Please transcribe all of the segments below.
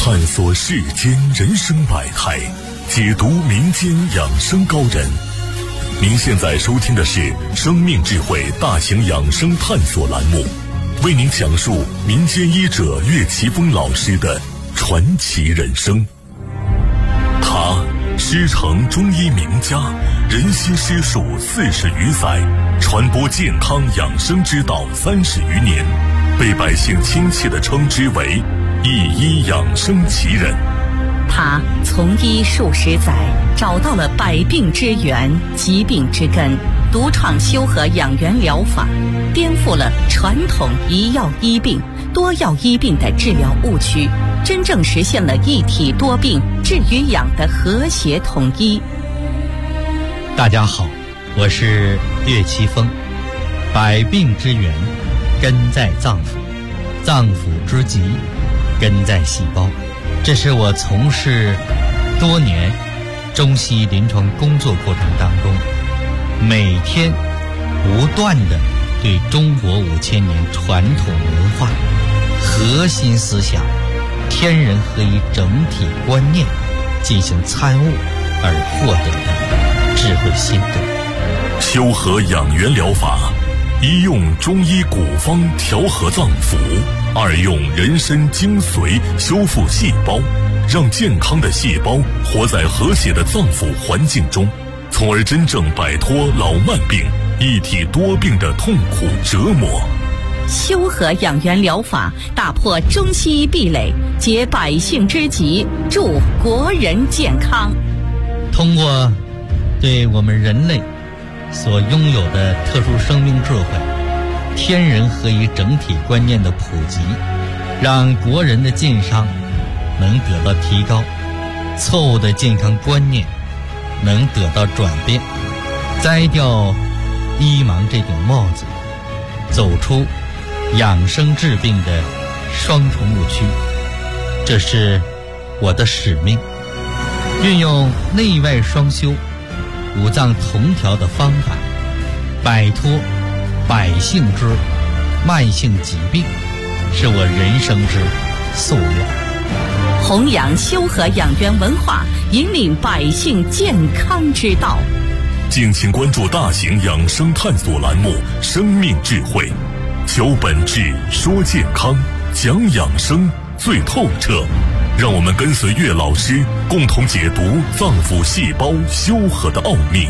探索世间人生百态，解读民间养生高人。您现在收听的是生命智慧大型养生探索栏目，为您讲述民间医者岳奇峰老师的传奇人生。他师承中医名家，人心师术40余载，传播健康养生之道30余年，被百姓亲切地称之为一医养生奇人。 他从医数十载，找到了百病之源、疾病之根，独创修和养元疗法，颠覆了传统一药医病、多药医病的治疗误区，真正实现了一体多病、治与养的和谐统一。 大家好，我是岳奇峰。百病之源根在脏腑，脏腑之疾根在细胞。这是我从事多年中西临床工作过程当中，每天不断地对中国5000年传统文化核心思想天人合一整体观念进行参悟而获得的智慧心得。 修和养元疗法，一用中医古方调和脏腑，二用人参精髓修复细胞，让健康的细胞活在和谐的脏腑环境中，从而真正摆脱老慢病、一体多病的痛苦折磨。 修和养元疗法打破中西医壁垒，解百姓之急，助国人健康。 通过对我们人类所拥有的特殊生命智慧、天人合一整体观念的普及，让国人的健康能得到提高，错误的健康观念能得到转变，摘掉医盲这顶帽子，走出养生治病的双重误区。这是我的使命，运用内外双修、五脏同调的方法，摆脱百姓之慢性疾病，是我人生之夙愿。 弘扬修和养元文化，引领百姓健康之道。 敬请关注大型养生探索栏目《生命智慧》，求本质，说健康，讲养生最透彻。让我们跟随岳老师，共同解读脏腑细胞修和的奥秘。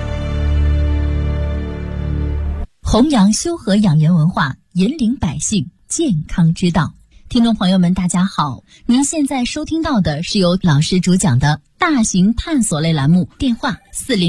弘扬修和养元文化，引领百姓健康之道。听众朋友们大家好，您现在收听到的是由老师主讲的大型探索类栏目，电话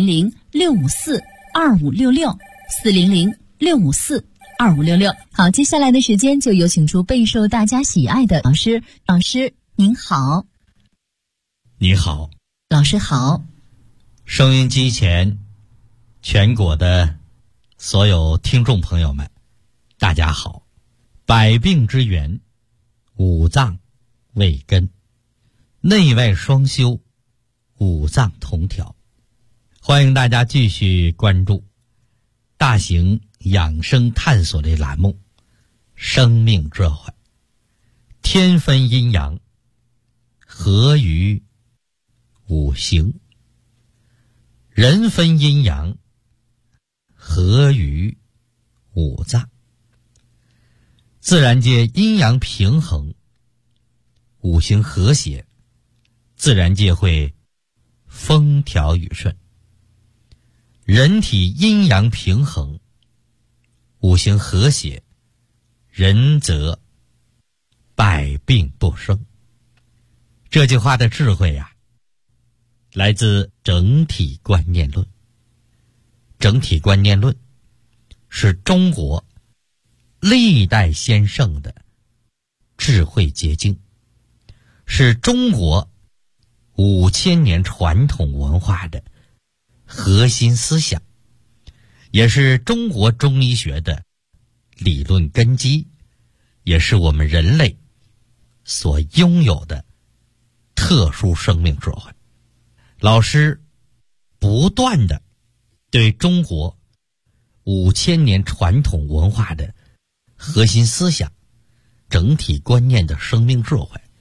400-654-2566 400-654-2566。好，接下来的时间就有请出备受大家喜爱的老师。老师您好。 你好。 老师好。 收音机前全国的所有听众朋友们大家好。百病之源，五脏为根，内外双修，五脏同调。欢迎大家继续关注大型养生探索类栏目《生命智慧》，天分阴阳，合于五行；人分阴阳，合于五脏。自然界阴阳平衡，五行和谐，自然界会风调雨顺。人体阴阳平衡，五行和谐，人则百病不生。这句话的智慧呀，来自整体观念论。整体观念论是中国历代先圣的智慧结晶，是中国5000年传统文化的核心思想，也是中国中医学的理论根基，也是我们人类所拥有的特殊生命智慧。老师不断地对中国5000年传统文化的核心思想、整体观念的生命智慧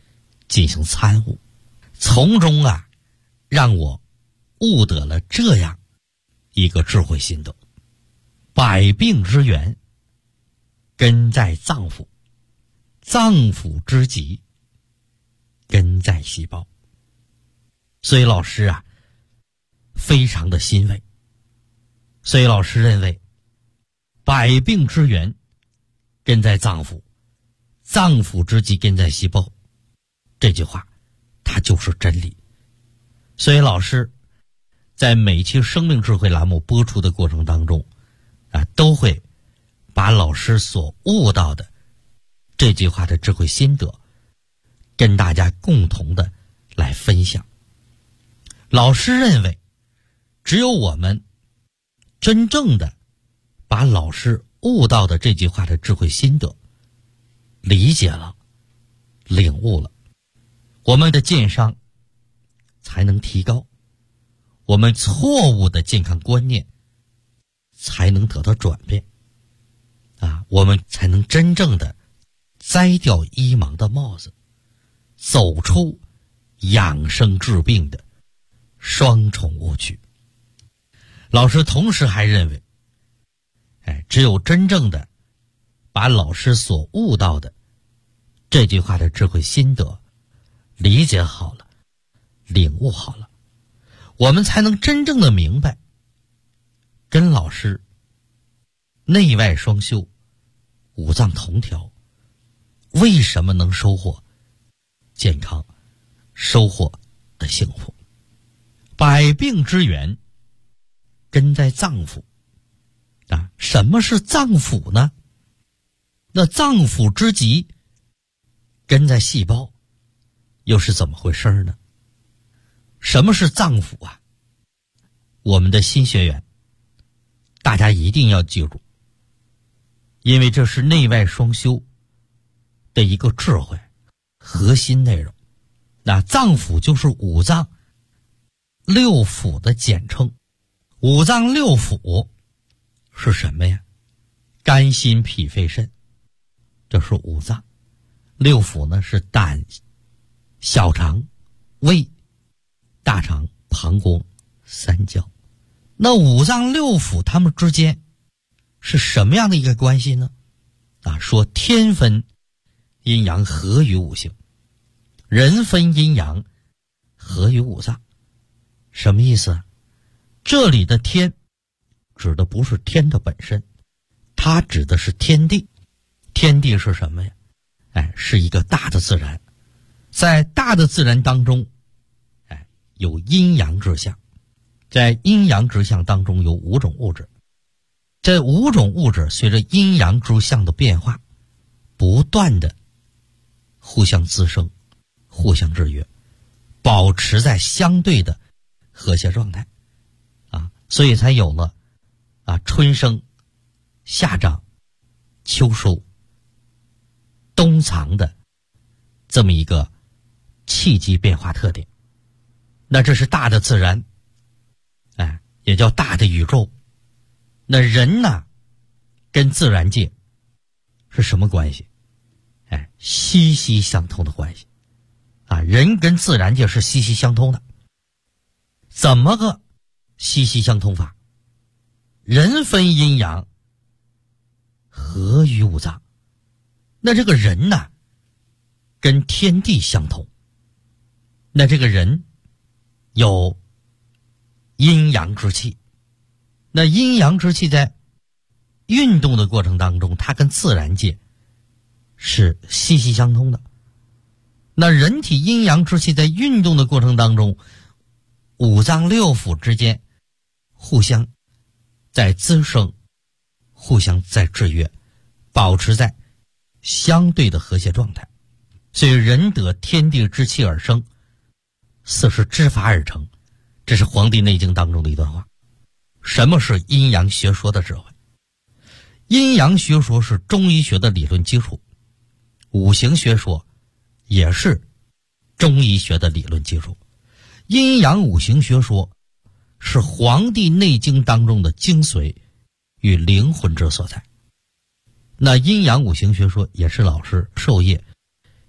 进行参悟，从中让我悟得了这样一个智慧心得：百病之源根在脏腑，脏腑之疾根在细胞。所以老师非常的欣慰。所以老师认为，百病之源根在脏腑，脏腑之疾根在细胞，这句话它就是真理。所以老师在每期生命智慧栏目播出的过程当中都会把老师所悟到的这句话的智慧心得跟大家共同的来分享。老师认为，只有我们真正的把老师悟到的这句话的智慧心得理解了、领悟了，我们的健商才能提高，我们错误的健康观念才能得到转变我们才能真正的摘掉医盲的帽子，走出养生治病的双重误区。老师同时还认为，只有真正的把老师所悟到的这句话的智慧心得理解好了、领悟好了，我们才能真正的明白，跟老师内外双修、五脏同调，为什么能收获健康、收获的幸福。百病之源根在脏腑什么是脏腑呢？那脏腑之疾根在细胞，又是怎么回事呢？什么是脏腑我们的新学员大家一定要记住，因为这是内外双修的一个智慧核心内容。那脏腑就是五脏六腑的简称。五脏六腑是什么呀？肝心脾肺肾，这是五脏。六腑呢是胆、小肠、胃、大肠、膀胱、三焦。那五脏六腑它们之间是什么样的一个关系呢？说天分阴阳合于五行，人分阴阳合于五脏。什么意思？这里的天指的不是天的本身，它指的是天地。天地是什么呀？是一个大的自然。在大的自然当中有阴阳之象，在阴阳之象当中有五种物质。这五种物质随着阴阳之象的变化不断的互相滋生、互相制约，保持在相对的和谐状态所以才有了春生、夏长、秋收、冬藏的这么一个气机变化特点。那这是大的自然也叫大的宇宙。那人呢跟自然界是什么关系？息息相通的关系人跟自然界是息息相通的。怎么个息息相通法？人分阴阳合于五脏。那这个人呢跟天地相同。那这个人有阴阳之气。那阴阳之气在运动的过程当中，它跟自然界是息息相通的。那人体阴阳之气在运动的过程当中，五脏六腑之间互相在滋生，互相在制约，保持在相对的和谐状态。所以人得天地之气而生，四时之法而成，这是《黄帝内经》当中的一段话。什么是阴阳学说的智慧？阴阳学说是中医学的理论基础，五行学说也是中医学的理论基础。阴阳五行学说是《黄帝内经》当中的精髓与灵魂之所在。那阴阳五行学说也是老师授业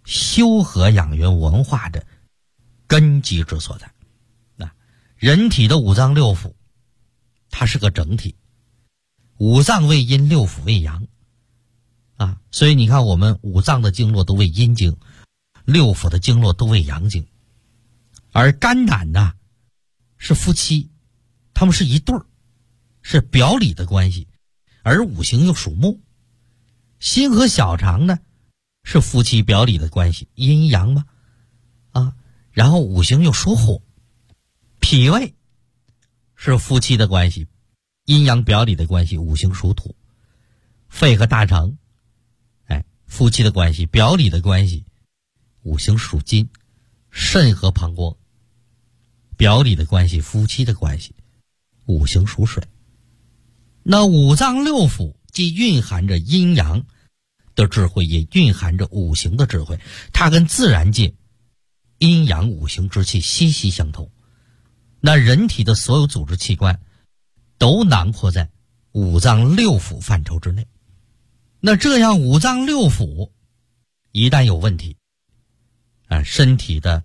修和养元文化的根基之所在。人体的五脏六腑它是个整体，五脏为阴，六腑为阳所以你看我们五脏的经络都为阴经，六腑的经络都为阳经。而肝胆呢是夫妻，他们是一对儿，是表里的关系，而五行又属木。心和小肠呢是夫妻表里的关系，阴阳嘛然后五行又属火。脾胃是夫妻的关系，阴阳表里的关系，五行属土。肺和大肠夫妻的关系，表里的关系，五行属金。肾和膀胱表里的关系，夫妻的关系，五行属水。那五脏六腑既蕴含着阴阳的智慧，也蕴含着五行的智慧，它跟自然界阴阳五行之气息息相通。那人体的所有组织器官都囊括在五脏六腑范畴之内。那这样五脏六腑一旦有问题身体的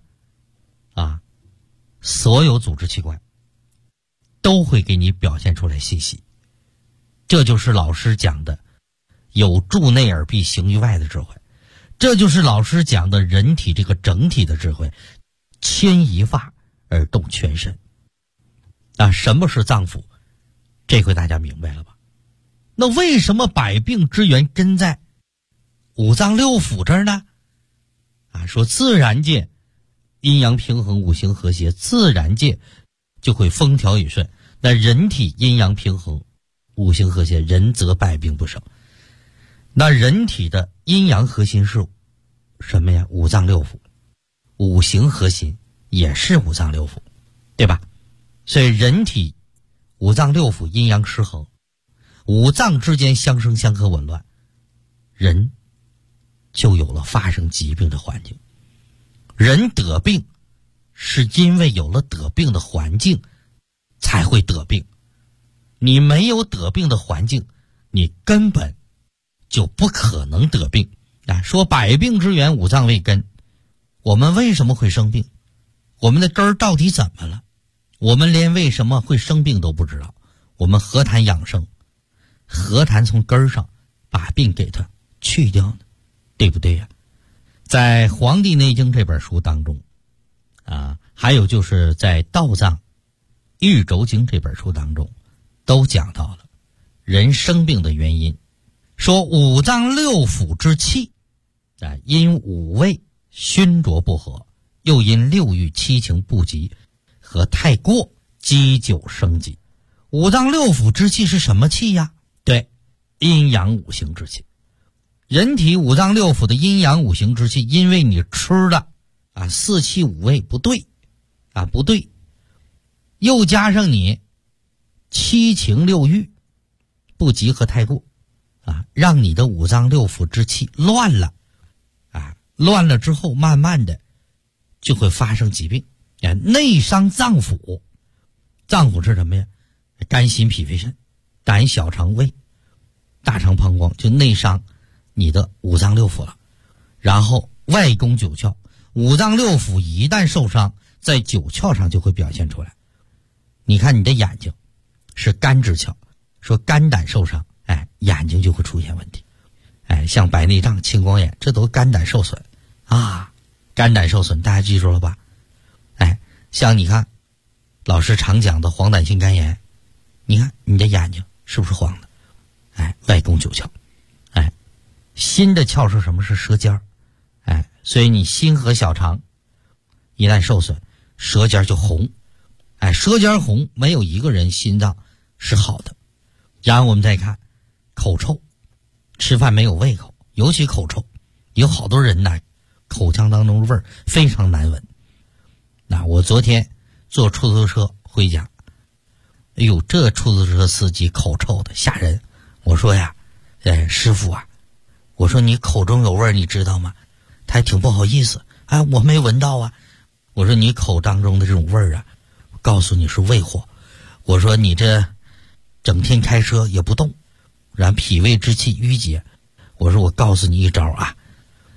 所有组织器官都会给你表现出来信息。这就是老师讲的有助内而必行于外的智慧，这就是老师讲的人体这个整体的智慧，牵一发而动全身什么是脏腑？这回大家明白了吧？那为什么百病之源根在五脏六腑这儿呢？说自然界阴阳平衡，五行和谐，自然界就会风调雨顺。那人体阴阳平衡，五行和谐，人则百病不生。那人体的阴阳核心是什么呀？五脏六腑。五行核心也是五脏六腑，对吧？所以人体五脏六腑阴阳失衡，五脏之间相生相克紊乱，人就有了发生疾病的环境。人得病是因为有了得病的环境才会得病，你没有得病的环境，你根本就不可能得病说百病之源五脏为根，我们为什么会生病？我们的根儿到底怎么了？我们连为什么会生病都不知道，我们何谈养生？何谈从根儿上把病给它去掉呢？对不对呀？在《黄帝内经》这本书当中还有就是在《道藏豫州经》这本书当中都讲到了人生病的原因，说五脏六腑之气因五味熏浊不和，又因六欲七情不及和太过积久生疾。五脏六腑之气是什么气呀？对，阴阳五行之气。人体五脏六腑的阴阳五行之气，因为你吃的四气五味不对不对，又加上你七情六欲不及和太过让你的五脏六腑之气乱了乱了之后慢慢的就会发生疾病内伤脏腑。脏腑是什么呀？肝心脾肺肾，胆小肠胃大肠膀胱，就内伤你的五脏六腑了。然后外攻九窍，五脏六腑一旦受伤，在九窍上就会表现出来。你看你的眼睛是肝之窍，说肝胆受伤眼睛就会出现问题像白内障、青光眼，这都肝胆受损肝胆受损大家记住了吧？像你看老师常讲的黄疸性肝炎，你看你的眼睛是不是黄的外攻九窍心的窍是什么？是舌尖所以你心和小肠一旦受损，舌尖就红舌尖红，没有一个人心脏是好的。然后我们再看口臭，吃饭没有胃口，尤其口臭，有好多人口腔当中的味儿非常难闻。我昨天坐出租车回家，这出租车司机口臭的吓人。我说呀师傅我说你口中有味儿你知道吗？他还挺不好意思我没闻到我说你口当中的这种味儿我告诉你是胃火。我说你这整天开车也不动，然后脾胃之气淤结。我说我告诉你一招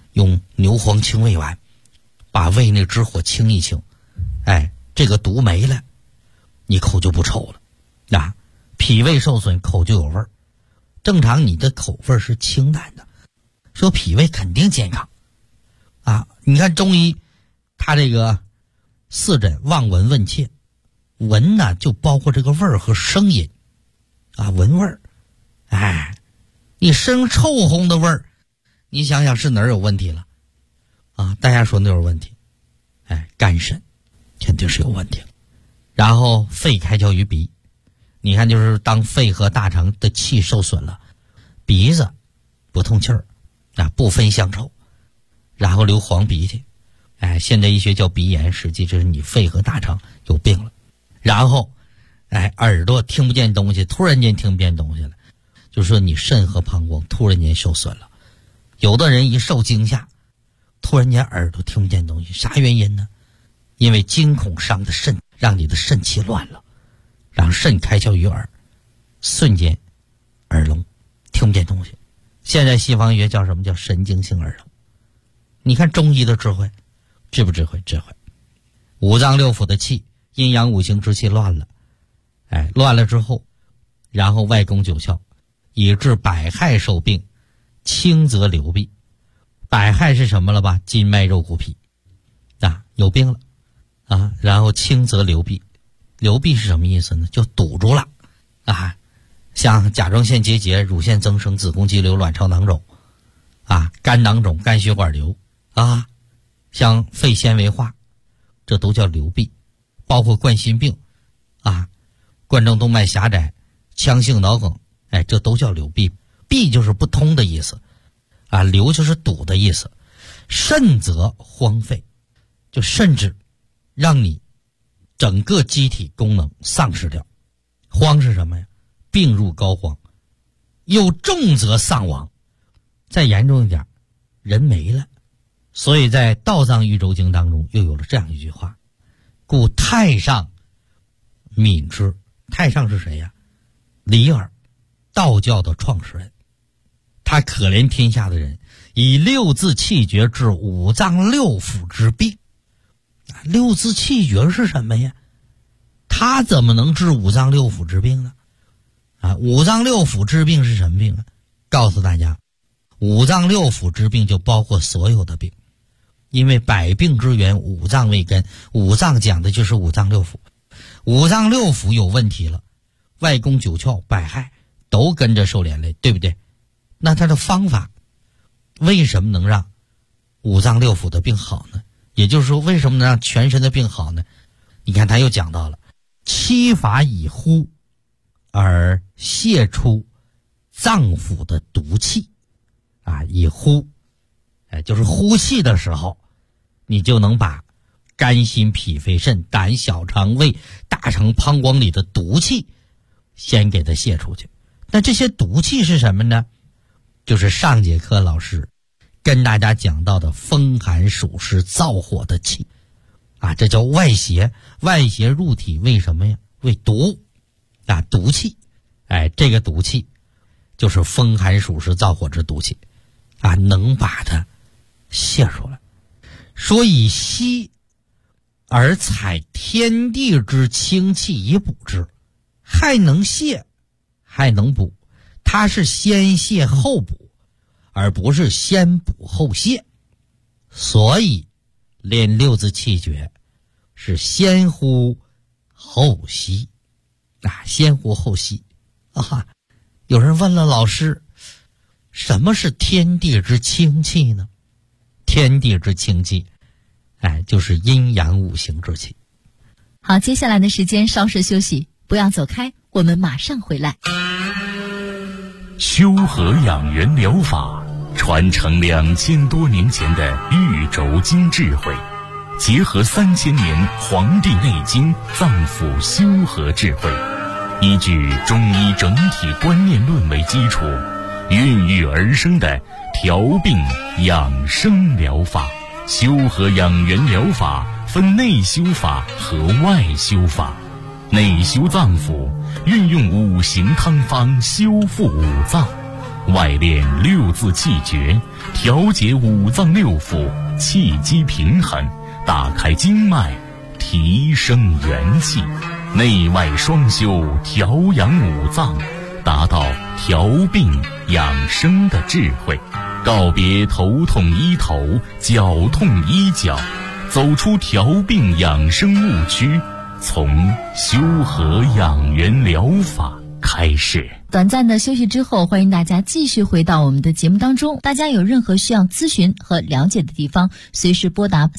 用牛黄清胃丸，把胃那支火清一清，这个毒没了，你口就不臭了脾胃受损，口就有味儿。正常你的口味是清淡的，说脾胃肯定健康你看中医他这个四诊望闻问切，闻呢就包括这个味儿和声音闻味儿。你生臭烘的味儿，你想想是哪儿有问题了大家说哪有问题？肝肾肯定是有问题了。然后肺开窍于鼻，你看就是当肺和大肠的气受损了，鼻子不通气儿不分香臭，然后流黄鼻涕，现代医学叫鼻炎，实际这是你肺和大肠有病了。然后耳朵听不见东西，突然间听不见东西了，就是说你肾和膀胱突然间受损了。有的人一受惊吓，突然间耳朵听不见东西，啥原因呢？因为惊恐伤的肾，让你的肾气乱了，让肾开窍于耳，瞬间耳聋，听不见东西。现在西方医学叫什么？叫神经性耳聋。你看中医的智慧，智不智慧？智慧。五脏六腑的气，阴阳五行之气乱了，乱了之后，然后外攻九窍，以致百害受病，轻则流弊。百害是什么了吧？筋脉肉骨皮有病了然后轻则流弊。流弊是什么意思呢？就堵住了像甲状腺结节、乳腺增生、子宫肌瘤、卵巢囊肿肝囊肿、肝血管瘤像肺纤维化，这都叫流弊。包括冠心病冠状动脉狭窄、腔性脑梗，这都叫流弊。弊就是不通的意思流就是堵的意思。甚则荒废，就甚至让你整个机体功能丧失掉。荒是什么呀？病入膏肓。又重则丧亡，再严重一点，人没了。所以在《道藏喻州经》当中又有了这样一句话：故太上悯之。太上是谁呀？李耳，道教的创始人。他可怜天下的人，以六字气绝治五脏六腑之病。六字气绝是什么呀？他怎么能治五脏六腑之病呢？五脏六腑之病是什么病告诉大家，五脏六腑之病就包括所有的病。因为百病之源五脏为根，五脏讲的就是五脏六腑。五脏六腑有问题了，外攻九窍，百害都跟着受连累，对不对？那他的方法为什么能让五脏六腑的病好呢？也就是说，为什么能让全身的病好呢？你看他又讲到了七法以呼而泄出脏腑的毒气以呼就是呼气的时候，你就能把肝心脾肺肾胆小肠胃大肠膀胱里的毒气先给它泄出去。那这些毒气是什么呢？就是上节课老师跟大家讲到的风寒暑湿燥火的气这叫外邪。外邪入体为什么呀？为毒毒气。这个毒气就是风寒暑湿燥火之毒气能把它泄出来。说以息而采天地之清气以补之，还能泄还能补。它是先泄后补，而不是先补后泄。所以练六字气绝是先呼后吸先呼后吸有人问了老师，什么是天地之清气呢？天地之清气就是阴阳五行之气。 好，接下来的时间稍事休息，不要走开，我们马上回来。 修和养元疗法传承2000多年前的玉轴经智慧，结合3000年《黄帝内经》脏腑修和智慧，依据中医整体观念论为基础，孕育而生的调病养生疗法。修和养元疗法分内修法和外修法。内修脏腑，运用五行汤方修复五脏； 外练六字气诀，调节五脏六腑，气机平衡，打开经脉，提升元气，内外双修，调养五脏，达到调病养生的智慧，告别头痛医头，脚痛医脚，走出调病养生误区，从修和养元疗法开始。 短暂的休息之后，欢迎大家继续回到我们的节目当中。大家有任何需要咨询和了解的地方，随时拨打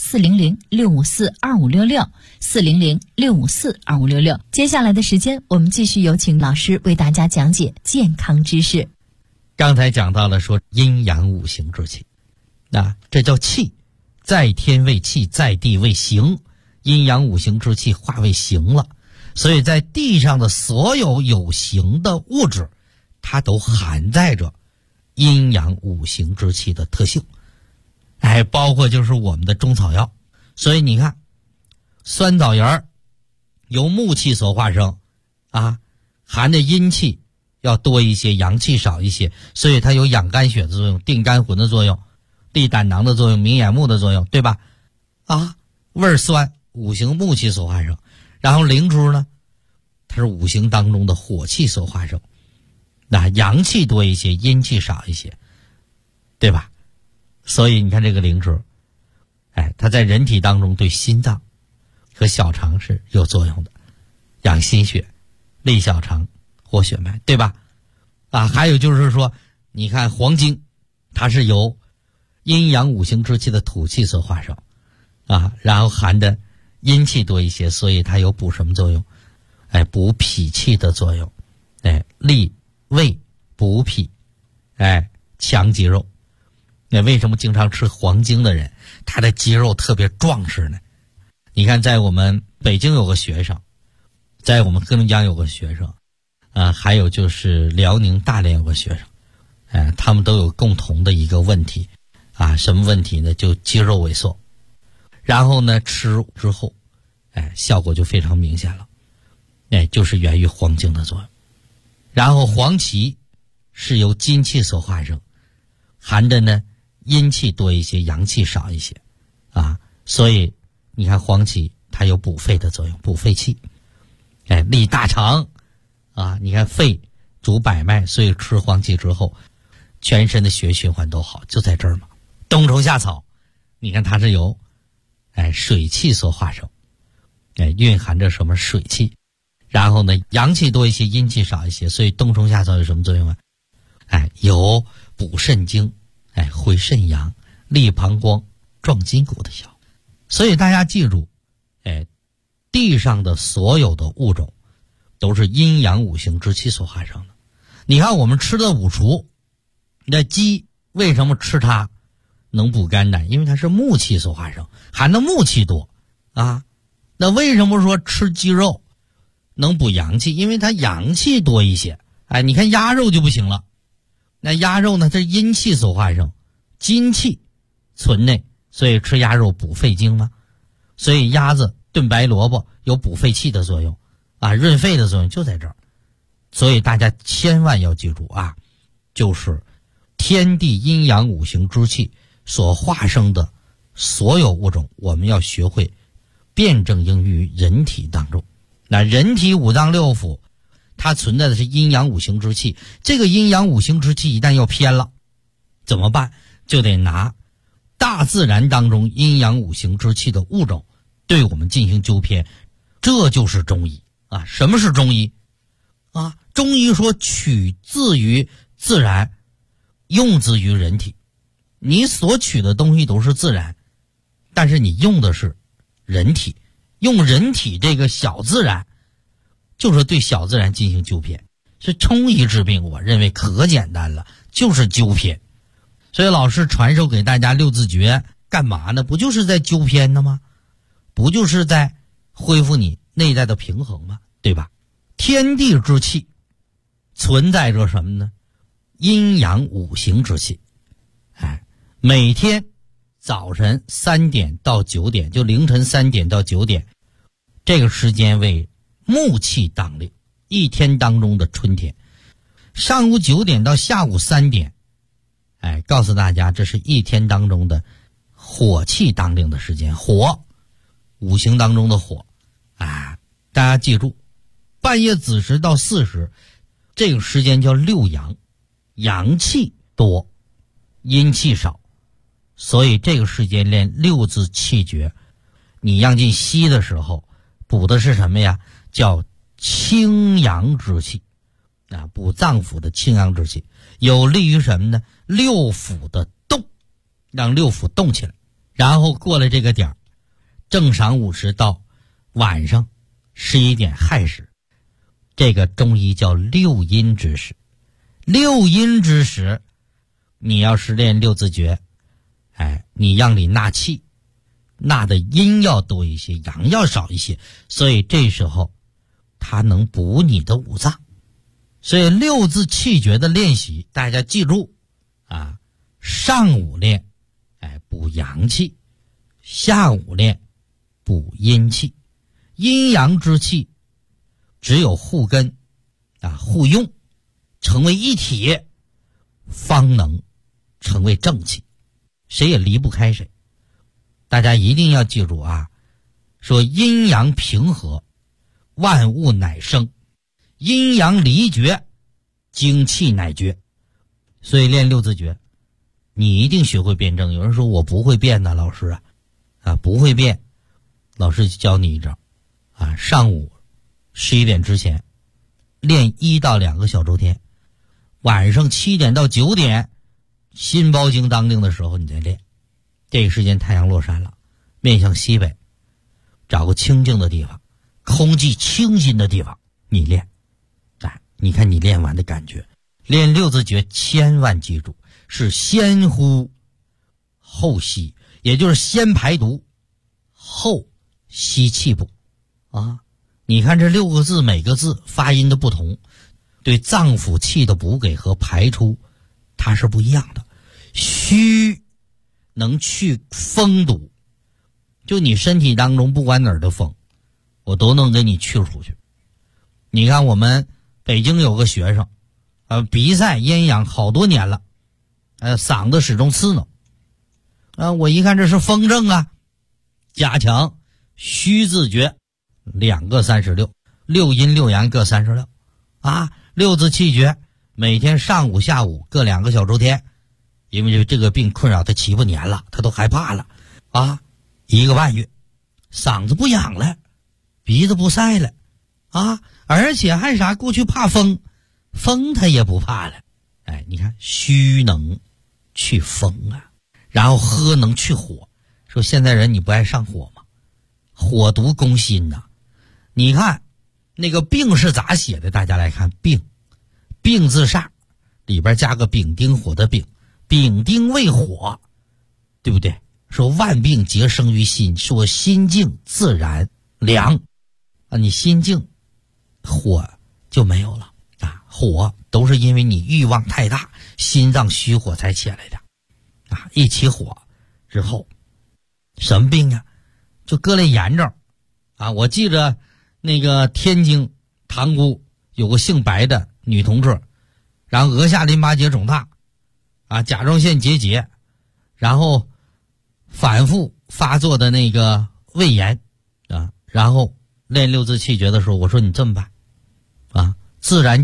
400-654-2566，400-654-2566。接下来的时间，我们继续有请老师为大家讲解健康知识。 刚才讲到了说阴阳五行之气，那这叫气，在天为气，在地为形，阴阳五行之气化为形了。所以在地上的所有有形的物质，它都含载着阴阳五行之气的特性，包括就是我们的中草药。所以你看，酸枣仁由木气所化生含的阴气要多一些，阳气少一些，所以它有养肝血的作用，定肝魂的作用，利胆囊的作用，明眼目的作用，对吧？味酸，五行木气所化生。然后灵珠呢，它是五行当中的火气所化生，那阳气多一些，阴气少一些，对吧？所以你看这个灵珠，它在人体当中对心脏和小肠是有作用的，养心血，利小肠，活血脉，对吧？还有就是说，你看黄精，它是由阴阳五行之气的土气所化生然后含的阴气多一些，所以它有补什么作用？补脾气的作用，利胃补脾，强肌肉。那为什么经常吃黄精的人，他的肌肉特别壮实呢？你看，在我们北京有个学生，在我们黑龙江有个学生，还有就是辽宁大连有个学生，他们都有共同的一个问题，什么问题呢？就肌肉萎缩。然后呢，吃之后，效果就非常明显了，就是源于黄精的作用。然后黄芪是由金气所化生，含的呢阴气多一些，阳气少一些，所以你看黄芪它有补肺的作用，补肺气，利大肠，你看肺主百脉，所以吃黄芪之后，全身的血液循环都好，就在这儿嘛。冬虫夏草，你看它是由水气所化生，蕴含着什么水气，然后呢阳气多一些，阴气少一些，所以冬虫夏草有什么作用有补肾精，回肾阳，利膀胱，壮筋骨的效。所以大家记住，地上的所有的物种都是阴阳五行之气所化生的。你看我们吃的五畜，那鸡为什么吃它能补肝胆？因为它是木气所化生，含的木气多那为什么说吃鸡肉能补阳气？因为它阳气多一些。你看鸭肉就不行了，那鸭肉呢，它是阴气所化生，金气存内，所以吃鸭肉补肺经嘛。所以鸭子炖白萝卜有补肺气的作用润肺的作用就在这儿。所以大家千万要记住就是天地阴阳五行之气所化生的所有物种，我们要学会辩证应用于人体当中。那人体五脏六腑，它存在的是阴阳五行之气，这个阴阳五行之气一旦要偏了，怎么办？就得拿大自然当中阴阳五行之气的物种对我们进行纠偏，这就是中医什么是中医中医说取自于自然，用之于人体。你所取的东西都是自然，但是你用的是人体，用人体这个小自然，就是对小自然进行纠偏。是中医治病，我认为可简单了，就是纠偏。所以老师传授给大家六字诀干嘛呢？不就是在纠偏的吗？不就是在恢复你内在的平衡吗？对吧？天地之气存在着什么呢？阴阳五行之气。每天早晨3点到9点，就凌晨3点到9点，这个时间为木气当令，一天当中的春天。 上午9点到下午3点，告诉大家这是一天当中的火气当令的时间，火，五行当中的火，大家记住，半夜子时到巳时，这个时间叫六阳，阳气多，阴气少，所以这个时间练六字气诀，你让进西的时候，补的是什么呀？叫清阳之气，补脏腑的清阳之气，有利于什么呢？六腑的动，让六腑动起来。然后过了这个点儿，正晌午时到晚上11点亥时，这个中医叫六阴之时。六阴之时，你要是练六字诀，你让里纳气，纳的阴要多一些，阳要少一些，所以这时候它能补你的五脏。所以六字气诀的练习，大家记住上午练补阳气，下午练补阴气，阴阳之气只有互根互用，成为一体，方能成为正气，谁也离不开谁。大家一定要记住说阴阳平和，万物乃生，阴阳离绝，精气乃绝。所以练六字诀，你一定学会辩证。有人说我不会辩的，老师不会辩，老师教你一招上午11点之前练1到2个小周天，晚上7点到9点心包经当令的时候你再练。这个时间太阳落山了，面向西北，找个清静的地方，空气清新的地方你练。你看你练完的感觉。练六字诀千万记住，是先呼后吸，也就是先排毒后吸气补你看这6个字每个字发音的不同，对脏腑气的补给和排出它是不一样的。虚能去风毒，就你身体当中不管哪儿的风我都能给你去出去。你看我们北京有个学生鼻塞咽痒好多年了，嗓子始终刺挠我一看这是风症加强虚字诀2个36，六阴六阳各36六字气诀每天上午下午各2个小周天。因为这个病困扰他7、8年了，他都害怕了1个半月嗓子不痒了，鼻子不塞了而且还啥，过去怕风他也不怕了。你看虚能去风然后喝能去火。说现在人你不爱上火吗？火毒攻心你看那个病是咋写的？大家来看病字煞里边加个丙丁火的丙，丙丁为火，对不对？说万病皆生于心，说心静自然凉你心静火就没有了火都是因为你欲望太大，心脏虚火才起来的一起火之后什么病就各类炎症我记着那个天津塘沽有个姓白的女同志，然后额下淋巴结肿大甲状腺结节，然后反复发作的那个胃炎然后练六字气诀的时候，我说你这么办自然